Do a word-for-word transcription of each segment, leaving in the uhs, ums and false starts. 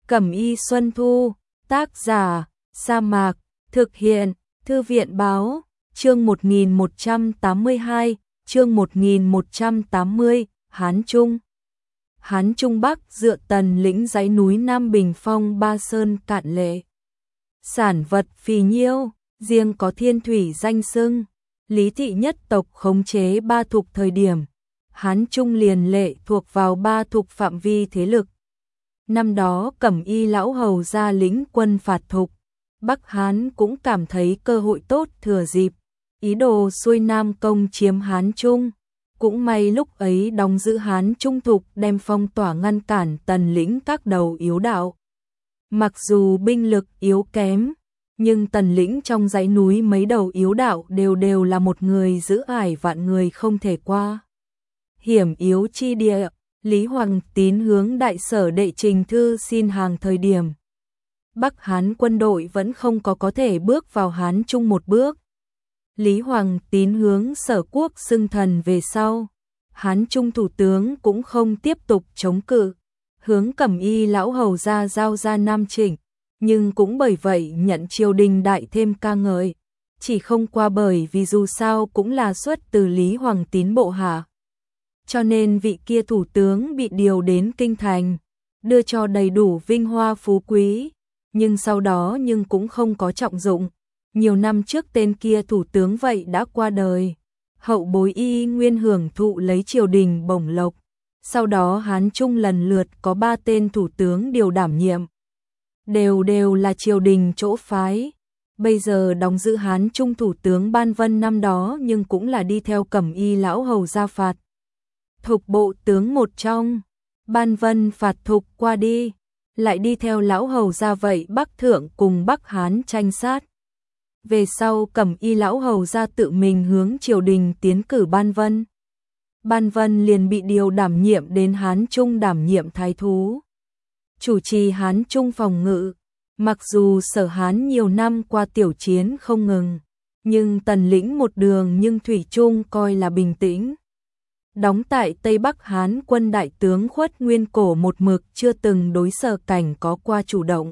Cẩm y Xuân Thu, tác giả, Sa Mạc, thực hiện, Thư viện báo, chương một nghìn một trăm tám mươi hai, chương một nghìn một trăm tám mươi, Hán Trung. Hán Trung Bắc dựa Tần lĩnh dãy núi Nam Bình Phong Ba Sơn cạn lệ. Sản vật phì nhiêu, riêng có thiên thủy danh xưng. Lý thị nhất tộc khống chế Ba Thục thời điểm, Hán Trung liền lệ thuộc vào Ba Thục phạm vi thế lực. Năm đó Cẩm y lão hầu ra lĩnh quân phạt Thục, Bắc Hán cũng cảm thấy cơ hội tốt thừa dịp, ý đồ xuôi Nam công chiếm Hán Trung. Cũng may lúc ấy đóng giữ Hán Trung Thục đem phong tỏa ngăn cản Tần lĩnh các đầu yếu đạo. Mặc dù binh lực yếu kém, nhưng Tần lĩnh trong dãy núi mấy đầu yếu đạo đều đều là một người giữ ải vạn người không thể qua. Hiểm yếu chi địa, Lý Hoàng Tín hướng đại sở đệ trình thư xin hàng thời điểm. Bắc Hán quân đội vẫn không có có thể bước vào Hán Trung một bước. Lý Hoàng Tín hướng Sở Quốc xưng thần về sau, Hán Trung thủ tướng cũng không tiếp tục chống cự, hướng Cẩm y lão hầu ra giao ra Nam Trịnh, nhưng cũng bởi vậy nhận triều đình đại thêm ca ngợi, chỉ không qua bởi vì dù sao cũng là xuất từ Lý Hoàng Tín bộ hạ. Cho nên vị kia thủ tướng bị điều đến kinh thành, đưa cho đầy đủ vinh hoa phú quý, nhưng sau đó nhưng cũng không có trọng dụng. Nhiều năm trước tên kia thủ tướng vậy đã qua đời, hậu bối y nguyên hưởng thụ lấy triều đình bổng lộc. Sau đó Hán Trung lần lượt có ba tên thủ tướng điều đảm nhiệm, đều đều là triều đình chỗ phái. Bây giờ đóng giữ Hán Trung thủ tướng Ban Vân năm đó nhưng cũng là đi theo Cẩm y lão hầu ra phạt Thục bộ tướng một trong. Ban Vân phạt Thục qua đi, lại đi theo lão hầu ra vậy Bắc Thượng cùng Bắc Hán tranh sát. Về sau Cẩm y lão hầu ra tự mình hướng triều đình tiến cử Ban Vân. Ban Vân liền bị điều đảm nhiệm đến Hán Trung đảm nhiệm thái thú, chủ trì Hán Trung phòng ngự. Mặc dù Sở Hán nhiều năm qua tiểu chiến không ngừng, nhưng Tần lĩnh một đường nhưng thủy chung coi là bình tĩnh. Đóng tại Tây Bắc Hán quân đại tướng Khuất Nguyên Cổ một mực chưa từng đối Sở Cảnh có qua chủ động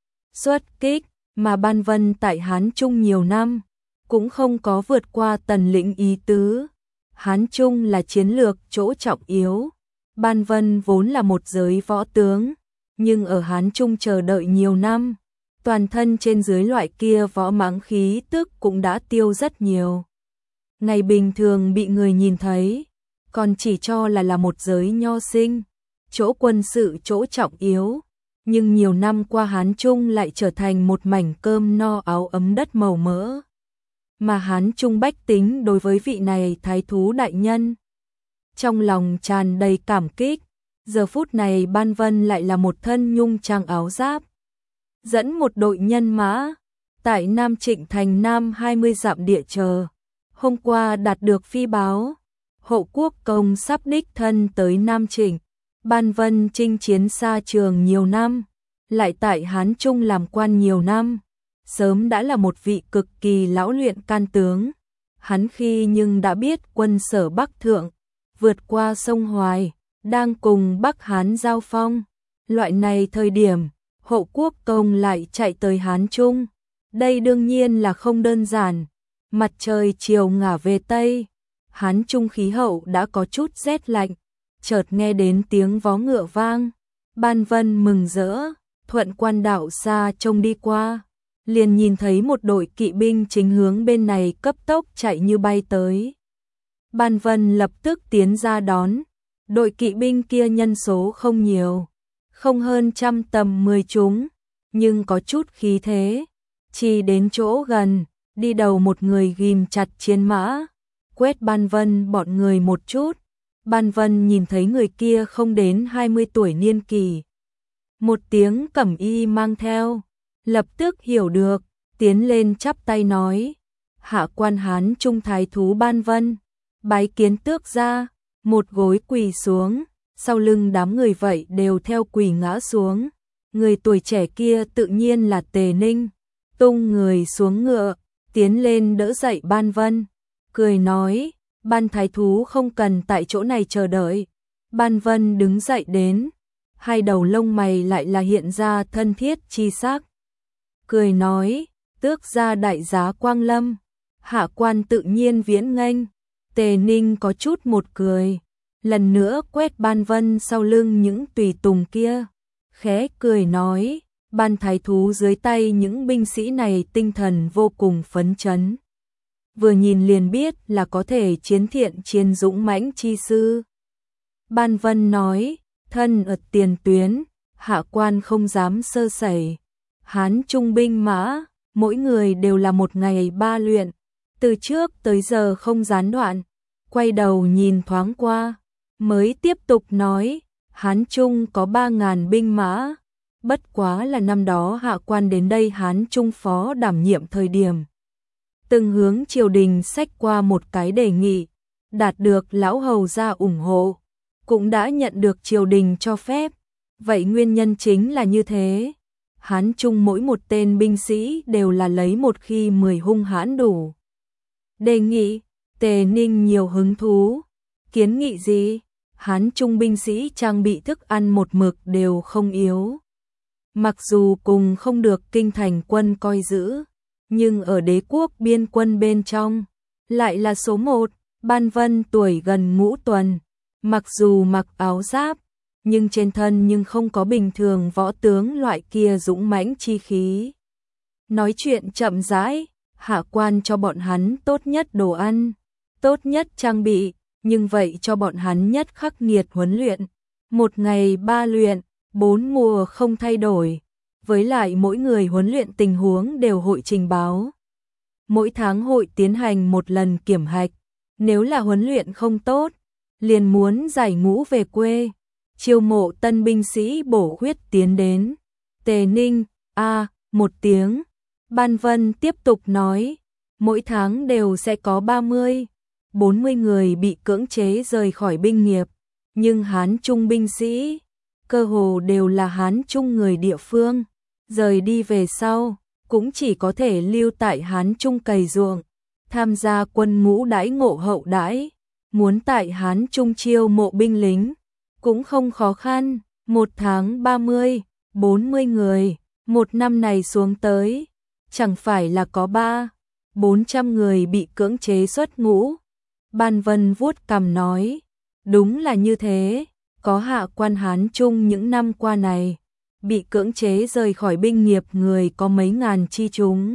xuất kích, mà Ban Vân tại Hán Trung nhiều năm, cũng không có vượt qua Tần lĩnh ý tứ. Hán Trung là chiến lược chỗ trọng yếu. Ban Vân vốn là một giới võ tướng, nhưng ở Hán Trung chờ đợi nhiều năm, toàn thân trên dưới loại kia võ mãng khí tức cũng đã tiêu rất nhiều. Ngày bình thường bị người nhìn thấy, còn chỉ cho là là một giới nho sinh, chỗ quân sự chỗ trọng yếu. Nhưng nhiều năm qua Hán Trung lại trở thành một mảnh cơm no áo ấm đất màu mỡ. Mà Hán Trung bách tính đối với vị này thái thú đại nhân, trong lòng tràn đầy cảm kích. Giờ phút này Ban Vân lại là một thân nhung trang áo giáp, dẫn một đội nhân mã, tại Nam Trịnh thành Nam hai mươi dặm địa chờ. Hôm qua đạt được phi báo, Hộ Quốc công sắp đích thân tới Nam Trịnh. Ban Vân chinh chiến xa trường nhiều năm, lại tại Hán Trung làm quan nhiều năm, sớm đã là một vị cực kỳ lão luyện can tướng. Hắn khi nhưng đã biết quân Sở Bắc Thượng, vượt qua sông Hoài, đang cùng Bắc Hán giao phong. Loại này thời điểm, Hộ Quốc công lại chạy tới Hán Trung. Đây đương nhiên là không đơn giản. Mặt trời chiều ngả về Tây, Hán Trung khí hậu đã có chút rét lạnh. Chợt nghe đến tiếng vó ngựa vang, Ban Vân mừng rỡ, thuận quan đạo xa trông đi qua, liền nhìn thấy một đội kỵ binh chính hướng bên này cấp tốc chạy như bay tới. Ban Vân lập tức tiến ra đón. Đội kỵ binh kia nhân số không nhiều, không hơn trăm tầm mười chúng, nhưng có chút khí thế. Chỉ đến chỗ gần, đi đầu một người ghim chặt chiến mã, quét Ban Vân bọn người một chút. Ban Vân nhìn thấy người kia không đến hai mươi tuổi niên kỳ. Một tiếng Cẩm y mang theo, lập tức hiểu được, tiến lên chắp tay nói: hạ quan Hán Trung thái thú Ban Vân, bái kiến tước gia. Một gối quỳ xuống, sau lưng đám người vậy đều theo quỳ ngã xuống. Người tuổi trẻ kia tự nhiên là Tề Ninh, tung người xuống ngựa, tiến lên đỡ dậy Ban Vân, cười nói: Ban thái thú không cần tại chỗ này chờ đợi. Ban Vân đứng dậy đến, hai đầu lông mày lại là hiện ra thân thiết chi sắc. Cười nói, tước gia đại giá quang lâm, hạ quan tự nhiên viễn nghênh. Tề Ninh có chút một cười, lần nữa quét Ban Vân sau lưng những tùy tùng kia, khẽ cười nói, Ban thái thú dưới tay những binh sĩ này tinh thần vô cùng phấn chấn. Vừa nhìn liền biết là có thể chiến thiện chiến dũng mãnh chi sư. Ban Vân nói, thân ở tiền tuyến, hạ quan không dám sơ sẩy. Hán trung binh mã, mỗi người đều là một ngày ba luyện, từ trước tới giờ không gián đoạn. Quay đầu nhìn thoáng qua, mới tiếp tục nói, Hán Trung có ba ngàn binh mã, bất quá là năm đó hạ quan đến đây Hán Trung phó đảm nhiệm thời điểm. Từng hướng triều đình xách qua một cái đề nghị, đạt được lão hầu gia ủng hộ, cũng đã nhận được triều đình cho phép. Vậy nguyên nhân chính là như thế. Hán Trung mỗi một tên binh sĩ đều là lấy một khi mười hung hãn đủ. Đề nghị, Tề Ninh nhiều hứng thú. Kiến nghị gì? Hán Trung binh sĩ trang bị thức ăn một mực đều không yếu. Mặc dù cùng không được kinh thành quân coi giữ, nhưng ở đế quốc biên quân bên trong, lại là số một. Ban Vân tuổi gần ngũ tuần, mặc dù mặc áo giáp, nhưng trên thân nhưng không có bình thường võ tướng loại kia dũng mãnh chi khí. Nói chuyện chậm rãi, hạ quan cho bọn hắn tốt nhất đồ ăn, tốt nhất trang bị, nhưng vậy cho bọn hắn nhất khắc nghiệt huấn luyện. Một ngày ba luyện, bốn mùa không thay đổi, với lại mỗi người huấn luyện tình huống đều hội trình báo. Mỗi tháng hội tiến hành một lần kiểm hạch, nếu là huấn luyện không tốt, liền muốn giải ngũ về quê. Chiêu mộ tân binh sĩ bổ huyết tiến đến. Tề Ninh, a một tiếng. Ban Vân tiếp tục nói, mỗi tháng đều sẽ có ba mươi, bốn mươi người bị cưỡng chế rời khỏi binh nghiệp, nhưng Hán Trung binh sĩ, cơ hồ đều là Hán Trung người địa phương, rời đi về sau, cũng chỉ có thể lưu tại Hán Trung cày ruộng, tham gia quân ngũ đãi ngộ hậu đãi, muốn tại Hán Trung chiêu mộ binh lính, cũng không khó khăn. Một tháng ba mươi, bốn mươi người, một năm này xuống tới, chẳng phải là có ba, bốn trăm người bị cưỡng chế xuất ngũ. Ban Vân vuốt cằm nói, đúng là như thế, có hạ quan Hán Trung những năm qua này, bị cưỡng chế rời khỏi binh nghiệp người có mấy ngàn chi chúng.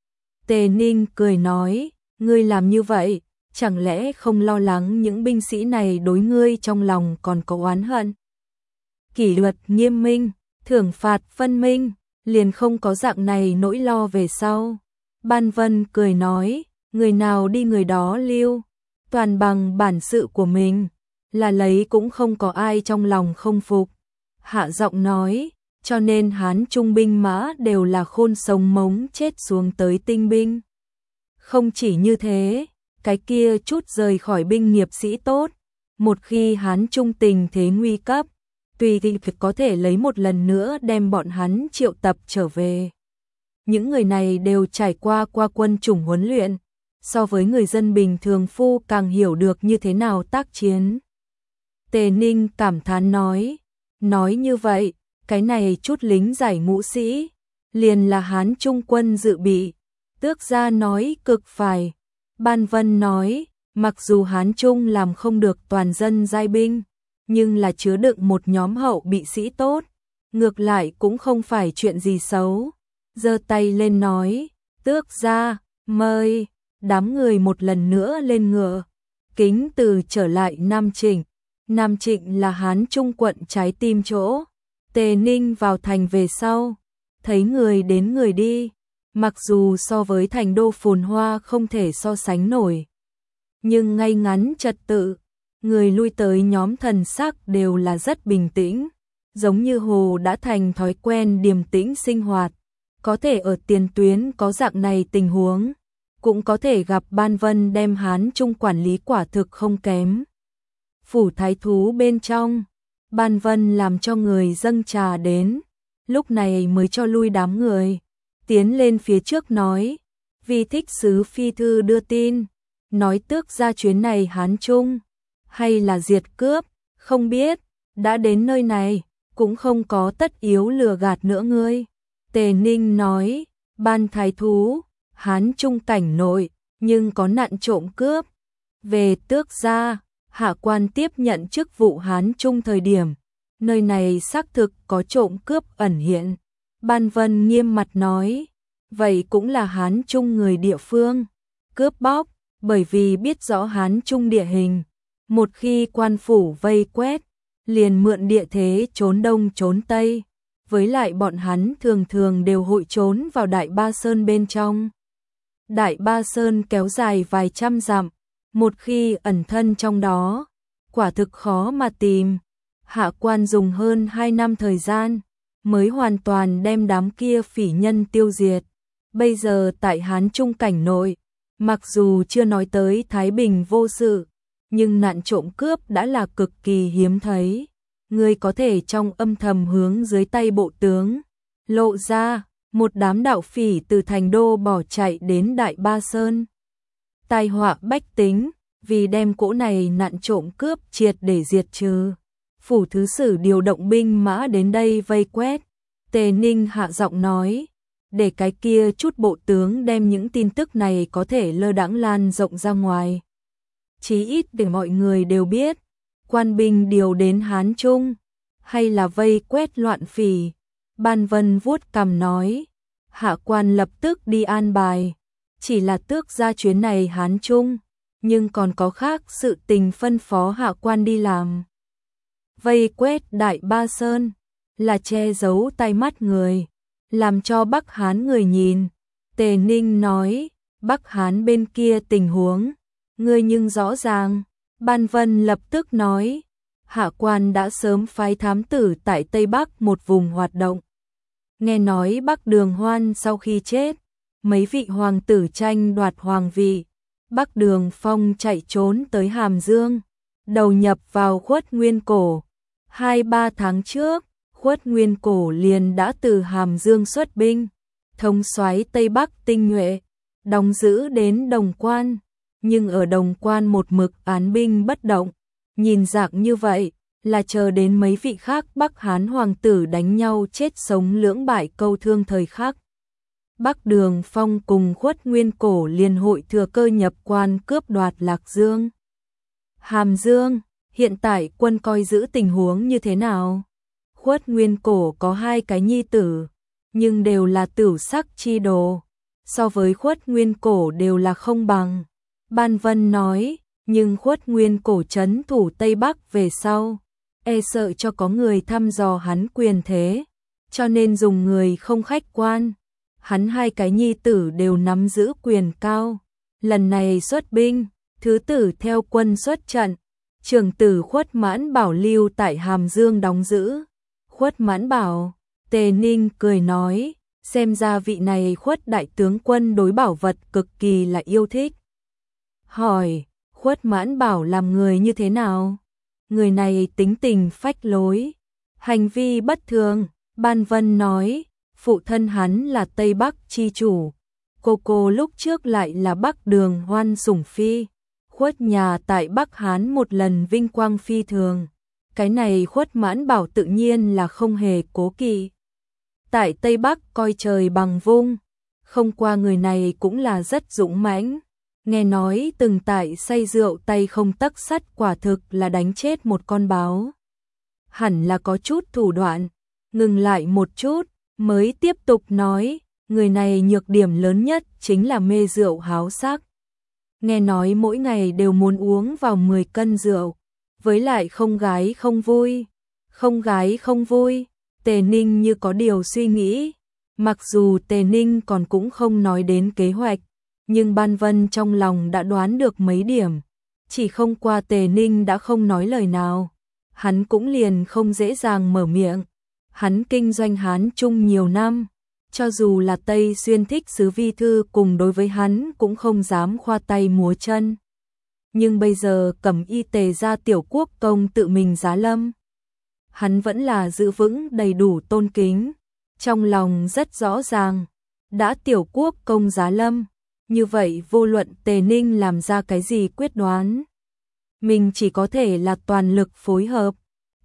Tề Ninh cười nói, ngươi làm như vậy, chẳng lẽ không lo lắng những binh sĩ này đối ngươi trong lòng còn có oán hận? Kỷ luật nghiêm minh, thưởng phạt phân minh, liền không có dạng này nỗi lo về sau. Ban Vân cười nói, người nào đi người đó lưu, toàn bằng bản sự của mình, là lấy cũng không có ai trong lòng không phục. Hạ giọng nói, cho nên Hán Trung binh mã đều là khôn sống mống chết xuống tới tinh binh. Không chỉ như thế, cái kia chút rời khỏi binh nghiệp sĩ tốt, một khi Hán Trung tình thế nguy cấp, tùy thì có thể lấy một lần nữa đem bọn hắn triệu tập trở về. Những người này đều trải qua qua quân chủng huấn luyện, so với người dân bình thường phu càng hiểu được như thế nào tác chiến. Tề Ninh cảm thán nói, nói như vậy, cái này chút lính giải ngũ sĩ, liền là Hán Trung quân dự bị. Tước gia nói cực phải. Ban Vân nói, mặc dù Hán Trung làm không được toàn dân giai binh, nhưng là chứa đựng một nhóm hậu bị sĩ tốt, ngược lại cũng không phải chuyện gì xấu. Giơ tay lên nói, tước gia, mời. Đám người một lần nữa lên ngựa, kính từ trở lại Nam Trịnh. Nam Trịnh là Hán Trung quận trái tim chỗ. Tề Ninh vào thành về sau, thấy người đến người đi, mặc dù so với thành đô phồn hoa không thể so sánh nổi, nhưng ngay ngắn trật tự, người lui tới nhóm thần sắc đều là rất bình tĩnh, giống như hồ đã thành thói quen điềm tĩnh sinh hoạt. Có thể ở tiền tuyến có dạng này tình huống, cũng có thể gặp Ban Vân đem Hán Trung quản lý quả thực không kém. Phủ thái thú bên trong, Ban Vân làm cho người dâng trà đến, lúc này mới cho lui đám người, tiến lên phía trước nói, vì thích sứ phi thư đưa tin, nói tước ra chuyến này Hán Trung, hay là diệt cướp, không biết, đã đến nơi này, cũng không có tất yếu lừa gạt nữa ngươi. Tề Ninh nói, ban thái thú, Hán Trung cảnh nội, nhưng có nạn trộm cướp. Về Tước gia, hạ quan tiếp nhận chức vụ Hán Trung thời điểm, nơi này xác thực có trộm cướp ẩn hiện. Ban Vân nghiêm mặt nói, vậy cũng là Hán Trung người địa phương, cướp bóc, bởi vì biết rõ Hán Trung địa hình. Một khi quan phủ vây quét, liền mượn địa thế trốn đông trốn tây, với lại bọn hắn thường thường đều hội trốn vào Đại Ba Sơn bên trong. Đại Ba Sơn kéo dài vài trăm dặm, một khi ẩn thân trong đó, quả thực khó mà tìm. Hạ quan dùng hơn hai năm thời gian, mới hoàn toàn đem đám kia phỉ nhân tiêu diệt. Bây giờ tại Hán Trung cảnh nội, mặc dù chưa nói tới thái bình vô sự, nhưng nạn trộm cướp đã là cực kỳ hiếm thấy. Ngươi có thể trong âm thầm hướng dưới tay bộ tướng, lộ ra, một đám đạo phỉ từ thành đô bỏ chạy đến Đại Ba Sơn. Tai họa bách tính, vì đem cỗ này nạn trộm cướp triệt để diệt trừ. Phủ thứ sử điều động binh mã đến đây vây quét. Tề Ninh hạ giọng nói, để cái kia chút bộ tướng đem những tin tức này có thể lơ đãng lan rộng ra ngoài. Chí ít để mọi người đều biết, quan binh điều đến Hán Trung, hay là vây quét loạn phỉ. Ban Vân vuốt cằm nói, hạ quan lập tức đi an bài, chỉ là tước ra chuyến này Hán Trung, nhưng còn có khác sự tình phân phó hạ quan đi làm. Vây quét Đại Ba Sơn, là che giấu tay mắt người, làm cho Bắc Hán người nhìn. Tề Ninh nói, Bắc Hán bên kia tình huống, ngươi nhưng rõ ràng. Ban Vân lập tức nói, hạ quan đã sớm phái thám tử tại Tây Bắc một vùng hoạt động. Nghe nói Bắc Đường Hoan sau khi chết, mấy vị hoàng tử tranh đoạt hoàng vị, Bắc Đường Phong chạy trốn tới Hàm Dương, đầu nhập vào Khuất Nguyên Cổ. Hai ba tháng trước, Khuất Nguyên Cổ liền đã từ Hàm Dương xuất binh, thống soái Tây Bắc tinh nhuệ, đóng giữ đến Đồng Quan, nhưng ở Đồng Quan một mực án binh bất động, nhìn dạng như vậy là chờ đến mấy vị khác Bắc Hán hoàng tử đánh nhau chết sống lưỡng bại câu thương thời khắc. Bắc Đường Phong cùng Khuất Nguyên Cổ liền hội thừa cơ nhập quan cướp đoạt Lạc Dương. Hàm Dương, hiện tại quân coi giữ tình huống như thế nào? Khuất Nguyên Cổ có hai cái nhi tử, nhưng đều là tửu sắc chi đồ, so với Khuất Nguyên Cổ đều là không bằng. Ban Vân nói, nhưng Khuất Nguyên Cổ trấn thủ Tây Bắc về sau, e sợ cho có người thăm dò hắn quyền thế, cho nên dùng người không khách quan. Hắn hai cái nhi tử đều nắm giữ quyền cao, lần này xuất binh, thứ tử theo quân xuất trận, trưởng tử Khuất Mãn Bảo lưu tại Hàm Dương đóng giữ. Khuất Mãn Bảo, Tề Ninh cười nói, xem ra vị này Khuất đại tướng quân đối bảo vật cực kỳ là yêu thích. Hỏi, Khuất Mãn Bảo làm người như thế nào? Người này tính tình phách lối, hành vi bất thường. Ban Vân nói, phụ thân hắn là Tây Bắc chi chủ, cô cô lúc trước lại là Bắc Đường Hoan sủng phi. Khuất nhà tại Bắc Hán một lần vinh quang phi thường, cái này Khuất Mãn Bảo tự nhiên là không hề cố kỵ. Tại Tây Bắc coi trời bằng vung, không qua người này cũng là rất dũng mãnh. Nghe nói từng tại say rượu tay không tấc sắt, quả thực là đánh chết một con báo. Hẳn là có chút thủ đoạn. Ngừng lại một chút, mới tiếp tục nói, người này nhược điểm lớn nhất chính là mê rượu háo sắc. Nghe nói mỗi ngày đều muốn uống vào mười cân rượu, với lại không gái không vui. Không gái không vui, Tề Ninh như có điều suy nghĩ. Mặc dù Tề Ninh còn cũng không nói đến kế hoạch, nhưng Ban Vân trong lòng đã đoán được mấy điểm. Chỉ không qua Tề Ninh đã không nói lời nào, hắn cũng liền không dễ dàng mở miệng. Hắn kinh doanh Hán Trung nhiều năm, cho dù là Tây Xuyên thích sứ vi thư cùng đối với hắn cũng không dám khoa tay múa chân. Nhưng bây giờ Cẩm Y Tề gia tiểu quốc công tự mình giá lâm, hắn vẫn là giữ vững đầy đủ tôn kính, trong lòng rất rõ ràng, đã tiểu quốc công giá lâm, như vậy vô luận Tề Ninh làm ra cái gì quyết đoán, mình chỉ có thể là toàn lực phối hợp.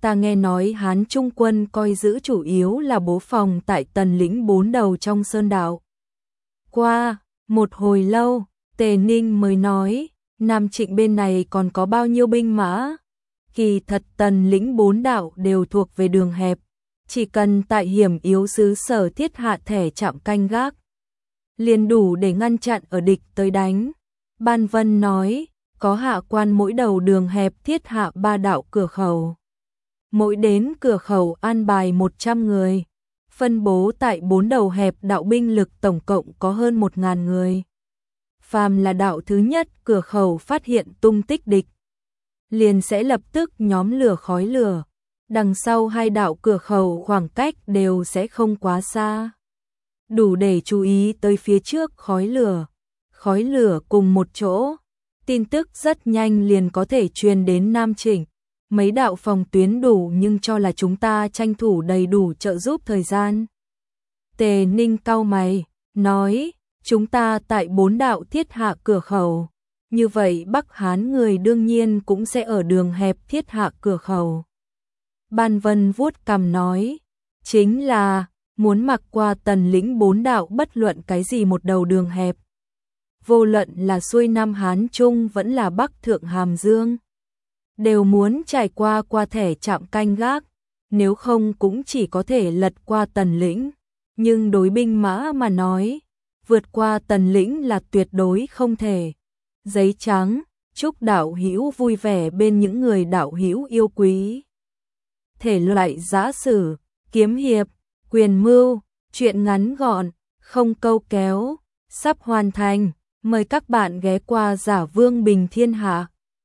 Ta nghe nói Hán Trung quân coi giữ chủ yếu là bố phòng tại Tần lĩnh bốn đầu trong sơn đạo. Qua một hồi lâu, Tề Ninh mới nói, Nam Trịnh bên này còn có bao nhiêu binh mã? Kỳ thật Tần lĩnh bốn đạo đều thuộc về đường hẹp, chỉ cần tại hiểm yếu xứ sở thiết hạ thẻ trạm canh gác, liền đủ để ngăn chặn ở địch tới đánh. Ban Vân nói, có hạ quan mỗi đầu đường hẹp thiết hạ ba đạo cửa khẩu. Mỗi đến cửa khẩu an bài một trăm người, phân bố tại bốn đầu hẹp đạo binh lực tổng cộng có hơn một nghìn người. Phàm là đạo thứ nhất cửa khẩu phát hiện tung tích địch, liền sẽ lập tức nhóm lửa khói lửa. Đằng sau hai đạo cửa khẩu khoảng cách đều sẽ không quá xa, đủ để chú ý tới phía trước khói lửa. Khói lửa cùng một chỗ, tin tức rất nhanh liền có thể truyền đến Nam Trịnh. Mấy đạo phòng tuyến đủ nhưng cho là chúng ta tranh thủ đầy đủ trợ giúp thời gian. Tề Ninh cau mày, nói, chúng ta tại bốn đạo thiết hạ cửa khẩu, như vậy Bắc Hán người đương nhiên cũng sẽ ở đường hẹp thiết hạ cửa khẩu. Ban Vân vuốt cằm nói, chính là muốn mặc qua Tần lĩnh bốn đạo bất luận cái gì một đầu đường hẹp. Vô luận là xuôi Nam Hán Trung vẫn là Bắc Thượng Hàm Dương, đều muốn trải qua qua thẻ trạm canh gác, nếu không cũng chỉ có thể lật qua Tần lĩnh. Nhưng đối binh mã mà nói, vượt qua Tần lĩnh là tuyệt đối không thể. Giấy trắng, chúc đạo hữu vui vẻ bên những người đạo hữu yêu quý. Thể loại giã sử, kiếm hiệp, quyền mưu, truyện ngắn gọn, không câu kéo, sắp hoàn thành. Mời các bạn ghé qua Giả Vương Bình Thiên Hạ.